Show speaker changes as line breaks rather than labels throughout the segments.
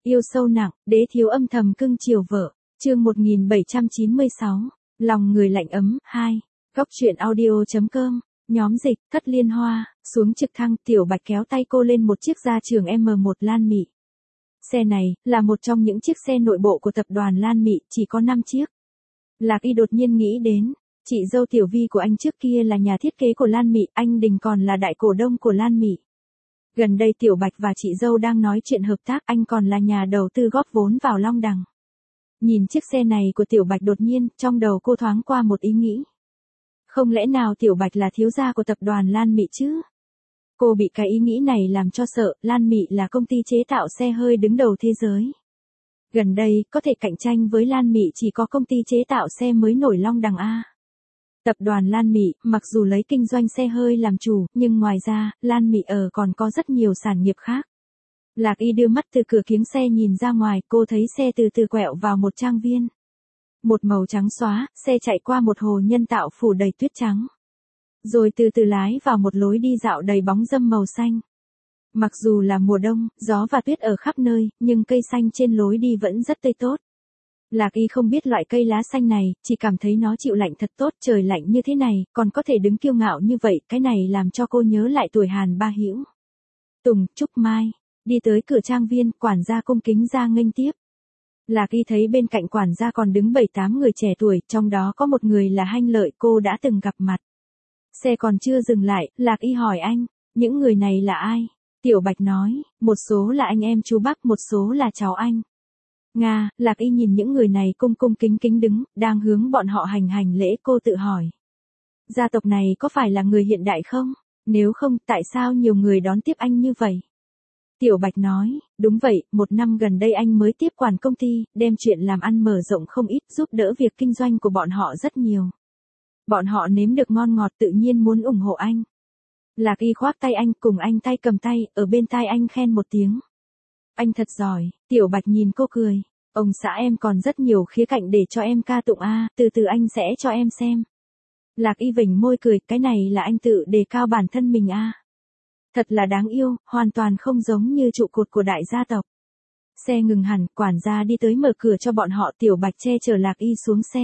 Yêu sâu nặng, đế thiếu âm thầm cưng chiều vợ. Chương 1796. Lòng người lạnh ấm 2. Góc truyện audio.com. Nhóm dịch, Thất Liên Hoa. Xuống trực thăng, Tiểu Bạch kéo tay cô lên một chiếc gia trường M1 Lan Mị. Xe này là một trong những chiếc xe nội bộ của tập đoàn Lan Mị, chỉ có 5 chiếc. Lạc Y đột nhiên nghĩ đến, chị dâu Tiểu Vi của anh trước kia là nhà thiết kế của Lan Mị, anh Đình còn là đại cổ đông của Lan Mị. Gần đây Tiểu Bạch và chị dâu đang nói chuyện hợp tác, anh còn là nhà đầu tư góp vốn vào Long Đằng. Nhìn chiếc xe này của Tiểu Bạch đột nhiên, trong đầu cô thoáng qua một ý nghĩ. Không lẽ nào Tiểu Bạch là thiếu gia của tập đoàn Lan Mị chứ? Cô bị cái ý nghĩ này làm cho sợ. Lan Mị là công ty chế tạo xe hơi đứng đầu thế giới. Gần đây, có thể cạnh tranh với Lan Mị chỉ có công ty chế tạo xe mới nổi Long Đằng A. Tập đoàn Lan Mị, mặc dù lấy kinh doanh xe hơi làm chủ, nhưng ngoài ra, Lan Mị còn có rất nhiều sản nghiệp khác. Lạc Y đưa mắt từ cửa kiếng xe nhìn ra ngoài, cô thấy xe từ từ quẹo vào một trang viên. Một màu trắng xóa, xe chạy qua một hồ nhân tạo phủ đầy tuyết trắng. Rồi từ từ lái vào một lối đi dạo đầy bóng râm màu xanh. Mặc dù là mùa đông, gió và tuyết ở khắp nơi, nhưng cây xanh trên lối đi vẫn rất tươi tốt. Lạc Y không biết loại cây lá xanh này, chỉ cảm thấy nó chịu lạnh thật tốt, trời lạnh như thế này, còn có thể đứng kiêu ngạo như vậy, cái này làm cho cô nhớ lại tuổi Hàn Ba Hữu. Tùng, Trúc Mai, đi tới cửa trang viên, quản gia cung kính ra nghênh tiếp. Lạc Y thấy bên cạnh quản gia còn đứng 7-8 người trẻ tuổi, trong đó có một người là Hanh Lợi cô đã từng gặp mặt. Xe còn chưa dừng lại, Lạc Y hỏi anh, những người này là ai? Tiểu Bạch nói, một số là anh em chú bác, một số là cháu anh. Nga, Lạc Y nhìn những người này cung cung kính kính đứng, đang hướng bọn họ hành lễ, cô tự hỏi. Gia tộc này có phải là người hiện đại không? Nếu không, tại sao nhiều người đón tiếp anh như vậy? Tiểu Bạch nói, đúng vậy, 1 năm gần đây anh mới tiếp quản công ty, đem chuyện làm ăn mở rộng không ít, giúp đỡ việc kinh doanh của bọn họ rất nhiều. Bọn họ nếm được ngon ngọt tự nhiên muốn ủng hộ anh. Lạc Y khoác tay anh, cùng anh tay cầm tay, ở bên tai anh khen một tiếng. Anh thật giỏi. Tiểu Bạch nhìn cô cười. Ông xã em còn rất nhiều khía cạnh để cho em ca tụng a, từ từ anh sẽ cho em xem. Lạc Y vểnh môi cười, cái này là anh tự đề cao bản thân mình a. Thật là đáng yêu, hoàn toàn không giống như trụ cột của đại gia tộc. Xe ngừng hẳn, quản gia đi tới mở cửa cho bọn họ. Tiểu Bạch che chở Lạc Y xuống xe.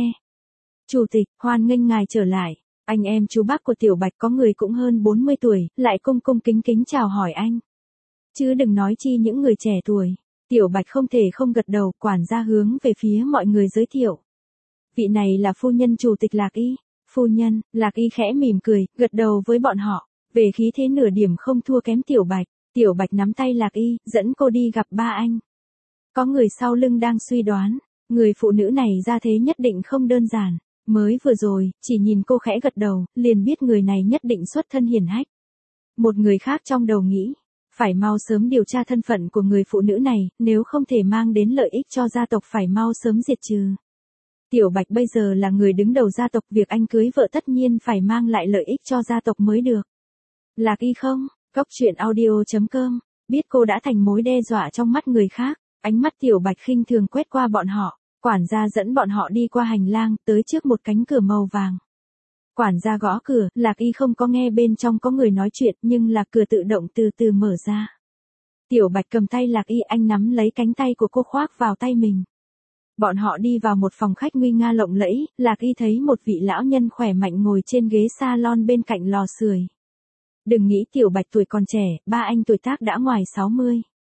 Chủ tịch, hoan nghênh ngài trở lại. Anh em chú bác của Tiểu Bạch có người cũng hơn 40 tuổi, lại cung cung kính kính chào hỏi anh. Chứ đừng nói chi những người trẻ tuổi. Tiểu Bạch không thể không gật đầu, quản gia hướng về phía mọi người giới thiệu. Vị này là phu nhân chủ tịch Lạc Y. Phu nhân, Lạc Y khẽ mỉm cười, gật đầu với bọn họ. Về khí thế nửa điểm không thua kém Tiểu Bạch. Tiểu Bạch nắm tay Lạc Y, dẫn cô đi gặp ba anh. Có người sau lưng đang suy đoán, người phụ nữ này ra thế nhất định không đơn giản. Mới vừa rồi, chỉ nhìn cô khẽ gật đầu, liền biết người này nhất định xuất thân hiển hách. Một người khác trong đầu nghĩ, phải mau sớm điều tra thân phận của người phụ nữ này, nếu không thể mang đến lợi ích cho gia tộc phải mau sớm diệt trừ. Tiểu Bạch bây giờ là người đứng đầu gia tộc, việc anh cưới vợ tất nhiên phải mang lại lợi ích cho gia tộc mới được. Lạc Y không, góc truyện audio.com, biết cô đã thành mối đe dọa trong mắt người khác, ánh mắt Tiểu Bạch khinh thường quét qua bọn họ. Quản gia dẫn bọn họ đi qua hành lang, tới trước một cánh cửa màu vàng. Quản gia gõ cửa, Lạc Y không có nghe bên trong có người nói chuyện, nhưng là cửa tự động từ từ mở ra. Tiểu Bạch cầm tay Lạc Y, anh nắm lấy cánh tay của cô khoác vào tay mình. Bọn họ đi vào một phòng khách nguy nga lộng lẫy, Lạc Y thấy một vị lão nhân khỏe mạnh ngồi trên ghế salon bên cạnh lò sưởi. Đừng nghĩ Tiểu Bạch tuổi còn trẻ, ba anh tuổi tác đã ngoài 60.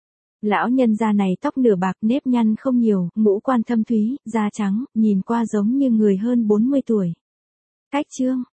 Lão nhân da này tóc nửa bạc, nếp nhăn không nhiều, ngũ quan thâm thúy, da trắng, nhìn qua giống như người hơn 40 tuổi. Cách chương,